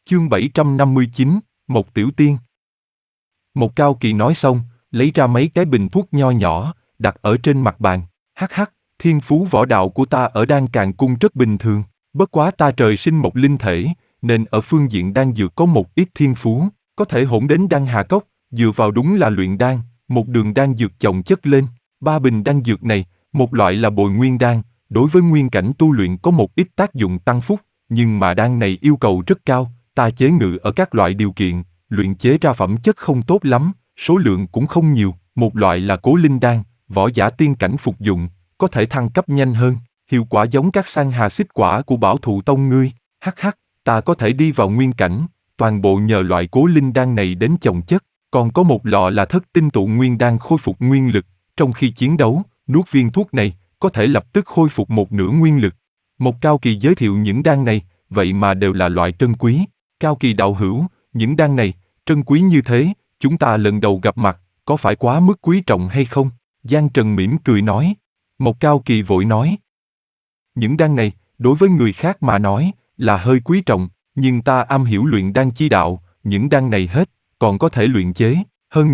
Chương 759, một tiểu tiên. Một Cao Kỳ nói xong, lấy ra mấy cái bình thuốc nho nhỏ, đặt ở trên mặt bàn. Hắc hắc, thiên phú võ đạo của ta ở Đan Càn Cung rất bình thường, bất quá ta trời sinh một linh thể, nên ở phương diện đan dược có một ít thiên phú, có thể hỗn đến đan hà cốc, dựa vào đúng là luyện đan, một đường đan dược chồng chất lên. 3 bình đan dược này, một loại là bồi nguyên đan, đối với nguyên cảnh tu luyện có một ít tác dụng tăng phúc, nhưng mà đan này yêu cầu rất cao, ta chế ngự ở các loại điều kiện, luyện chế ra phẩm chất không tốt lắm, số lượng cũng không nhiều. Một loại là cố linh đan, võ giả tiên cảnh phục dụng, có thể thăng cấp nhanh hơn, hiệu quả giống các san hà xích quả của Bảo Thụ Tông ngươi. Hắc hắc, ta có thể đi vào nguyên cảnh, toàn bộ nhờ loại cố linh đan này đến chồng chất. Còn có một lọ là thất tinh tụ nguyên đan khôi phục nguyên lực, trong khi chiến đấu, nuốt viên thuốc này, có thể lập tức khôi phục một nửa nguyên lực. Một Cao Kỳ giới thiệu những đan này, vậy mà đều là loại trân quý. Cao Kỳ đạo hữu, những đan này, trân quý như thế, chúng ta lần đầu gặp mặt, có phải quá mức quý trọng hay không? Giang Trần mỉm cười nói. Một Cao Kỳ vội nói. Những đan này, đối với người khác mà nói, là hơi quý trọng, nhưng ta am hiểu luyện đan chi đạo, những đan này hết, còn có thể luyện chế. Hơn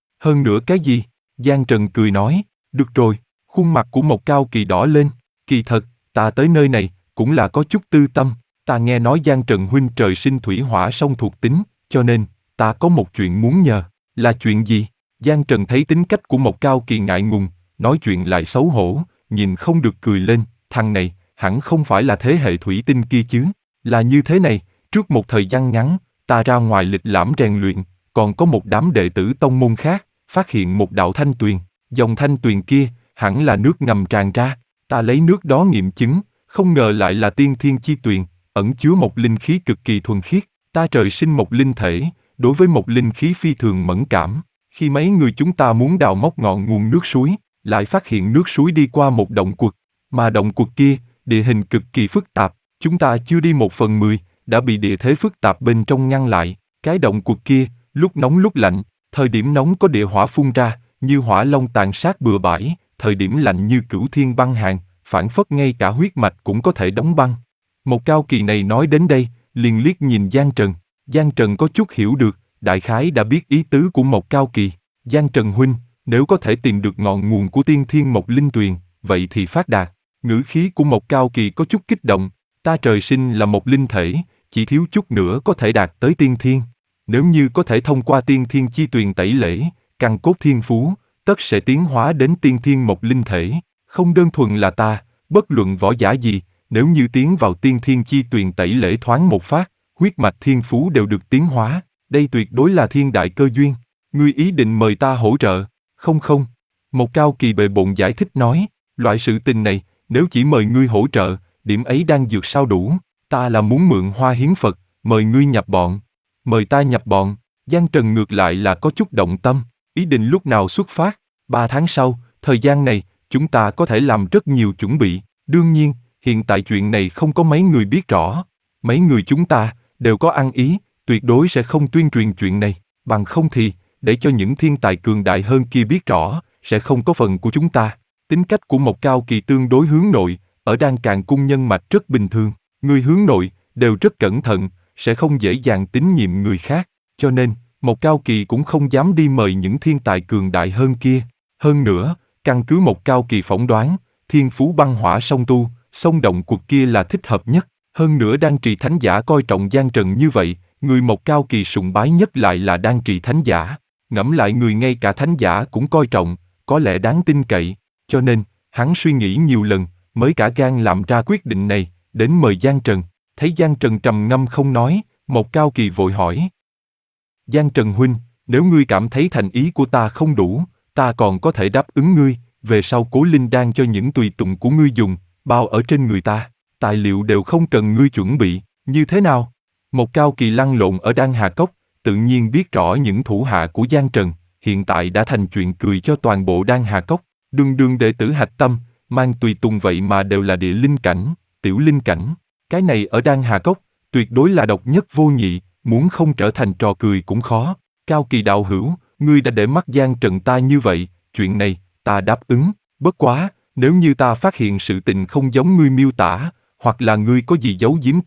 nữa cái gì? Giang Trần cười nói. Được rồi, khuôn mặt của Một Cao Kỳ đỏ lên. Kỳ thật, ta tới nơi này, cũng là có chút tư tâm. Ta nghe nói Giang Trần huynh trời sinh thủy hỏa song thuộc tính, cho nên, ta có một chuyện muốn nhờ. Là chuyện gì? Giang Trần thấy tính cách của Một Cao Kỳ ngại ngùng, nói chuyện lại xấu hổ, nhìn không được cười lên. Thằng này, hẳn không phải là thế hệ thủy tinh kia chứ. Là như thế này, trước một thời gian ngắn, ta ra ngoài lịch lãm rèn luyện, còn có một đám đệ tử tông môn khác, phát hiện một đạo thanh tuyền. Dòng thanh tuyền kia, hẳn là nước ngầm tràn ra. Ta lấy nước đó nghiệm chứng, không ngờ lại là tiên thiên chi tuyền, ẩn chứa một linh khí cực kỳ thuần khiết. Ta trời sinh một linh thể, đối với một linh khí phi thường mẫn cảm. Khi mấy người chúng ta muốn đào móc ngọn nguồn nước suối, lại phát hiện nước suối đi qua một động quật, mà động quật kia, địa hình cực kỳ phức tạp, chúng ta chưa đi 1/10, đã bị địa thế phức tạp bên trong ngăn lại. Cái động quật kia, lúc nóng lúc lạnh, thời điểm nóng có địa hỏa phun ra, như hỏa long tàn sát bừa bãi, thời điểm lạnh như cửu thiên băng hàn, phảng phất ngay cả huyết mạch cũng có thể đóng băng. Một Cao Kỳ này nói đến đây, liền liếc nhìn Giang Trần. Giang Trần có chút hiểu được, đại khái đã biết ý tứ của Một Cao Kỳ. Giang Trần huynh, nếu có thể tìm được ngọn nguồn của tiên thiên Mộc Linh Tuyền, vậy thì phát đạt. Ngữ khí của Một Cao Kỳ có chút kích động. Ta trời sinh là một linh thể, chỉ thiếu chút nữa có thể đạt tới tiên thiên. Nếu như có thể thông qua tiên thiên chi tuyền tẩy lễ, căn cốt thiên phú, tất sẽ tiến hóa đến tiên thiên Mộc Linh thể. Không đơn thuần là ta, bất luận võ giả gì, nếu như tiến vào tiên thiên chi tuyền tẩy lễ thoáng một phát, huyết mạch thiên phú đều được tiến hóa. Đây tuyệt đối là thiên đại cơ duyên. Ngươi ý định mời ta hỗ trợ? Không. Một Cao Kỳ bề bộn giải thích nói, loại sự tình này, nếu chỉ mời ngươi hỗ trợ, điểm ấy đang dược sao đủ. Ta là muốn mượn hoa hiến Phật, mời ngươi nhập bọn. Mời ta nhập bọn. Giang Trần ngược lại là có chút động tâm, ý định lúc nào xuất phát. 3 tháng sau, thời gian này, chúng ta có thể làm rất nhiều chuẩn bị. Đương nhiên, hiện tại chuyện này không có mấy người biết rõ. Mấy người chúng ta, đều có ăn ý, tuyệt đối sẽ không tuyên truyền chuyện này. Bằng không thì, để cho những thiên tài cường đại hơn kia biết rõ, sẽ không có phần của chúng ta. Tính cách của Một Cao Kỳ tương đối hướng nội, ở Đan Càn Cung nhân mạch rất bình thường. Người hướng nội, đều rất cẩn thận, sẽ không dễ dàng tín nhiệm người khác. Cho nên, Một Cao Kỳ cũng không dám đi mời những thiên tài cường đại hơn kia. Hơn nữa, căn cứ Một Cao Kỳ phỏng đoán, thiên phú băng hỏa song tu, song động cuộc kia là thích hợp nhất. Hơn nữa Đan Trì Thánh Giả coi trọng Giang Trần như vậy, người Một Cao Kỳ sùng bái nhất lại là Đan Trì Thánh Giả. Ngẫm lại người ngay cả Thánh Giả cũng coi trọng, có lẽ đáng tin cậy. Cho nên, hắn suy nghĩ nhiều lần, mới cả gan làm ra quyết định này, đến mời Giang Trần. Thấy Giang Trần trầm ngâm không nói, Một Cao Kỳ vội hỏi. Giang Trần huynh, nếu ngươi cảm thấy thành ý của ta không đủ, ta còn có thể đáp ứng ngươi, về sau cố linh đan cho những tùy tùng của ngươi dùng, bao ở trên người ta, tài liệu đều không cần ngươi chuẩn bị, như thế nào? Một Cao Kỳ lăn lộn ở Đan Hà Cốc, tự nhiên biết rõ những thủ hạ của Giang Trần, hiện tại đã thành chuyện cười cho toàn bộ Đan Hà Cốc. Đường đệ tử hạch tâm, mang tùy tùng vậy mà đều là địa linh cảnh, tiểu linh cảnh. Cái này ở Đan Hà Cốc, tuyệt đối là độc nhất vô nhị, muốn không trở thành trò cười cũng khó. Cao Kỳ đạo hữu, ngươi đã để mắt Giang Trần ta như vậy, chuyện này, ta đáp ứng. Bất quá, nếu như ta phát hiện sự tình không giống ngươi miêu tả, hoặc là ngươi có gì giấu giếm ta,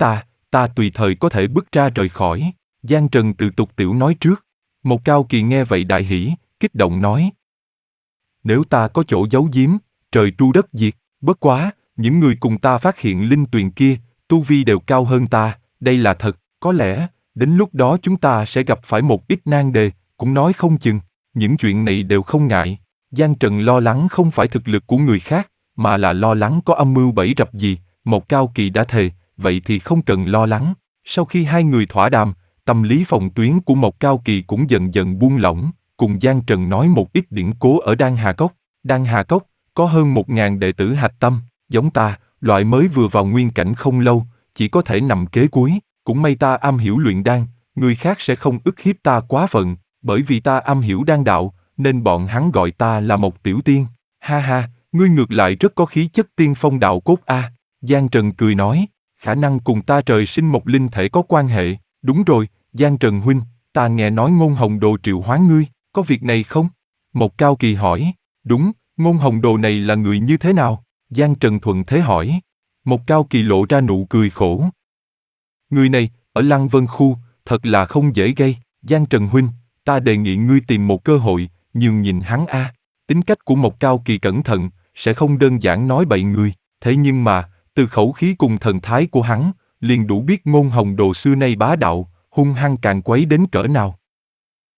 ta tùy thời có thể bước ra rời khỏi. Giang Trần tự tục tiểu nói trước. Một Cao Kỳ nghe vậy đại hỉ, kích động nói. Nếu ta có chỗ giấu giếm, trời tru đất diệt, bất quá, những người cùng ta phát hiện linh tuyền kia, tu vi đều cao hơn ta, đây là thật, có lẽ, đến lúc đó chúng ta sẽ gặp phải một ít nan đề, cũng nói không chừng, những chuyện này đều không ngại. Giang Trần lo lắng không phải thực lực của người khác, mà là lo lắng có âm mưu bẫy rập gì, một Cao Kỳ đã thề, vậy thì không cần lo lắng. Sau khi hai người thỏa đàm, tâm lý phòng tuyến của một Cao Kỳ cũng dần dần buông lỏng, cùng Giang Trần nói một ít điển cố ở Đan Hà Cốc. Đan Hà Cốc, có hơn 1.000 đệ tử hạch tâm, giống ta, loại mới vừa vào nguyên cảnh không lâu, chỉ có thể nằm kế cuối, cũng may ta am hiểu luyện đan, người khác sẽ không ức hiếp ta quá phận, bởi vì ta am hiểu đan đạo, nên bọn hắn gọi ta là một tiểu tiên. Ha ha, ngươi ngược lại rất có khí chất tiên phong đạo cốt a. Giang Trần cười nói, khả năng cùng ta trời sinh một linh thể có quan hệ. Đúng rồi, Giang Trần huynh, ta nghe nói Ngôn Hồng Đồ triệu hoán ngươi, có việc này không? Một Cao Kỳ hỏi. Đúng, Ngôn Hồng Đồ này là người như thế nào? Giang Trần thuận thế hỏi. Một Cao Kỳ lộ ra nụ cười khổ. Người này, ở Lăng Vân Khu, thật là không dễ gây. Giang Trần huynh, ta đề nghị ngươi tìm một cơ hội, nhường nhìn hắn a. Tính cách của một Cao Kỳ cẩn thận, sẽ không đơn giản nói bậy người. Thế nhưng mà, từ khẩu khí cùng thần thái của hắn, liền đủ biết Ngôn Hồng Đồ xưa nay bá đạo, hung hăng càng quấy đến cỡ nào.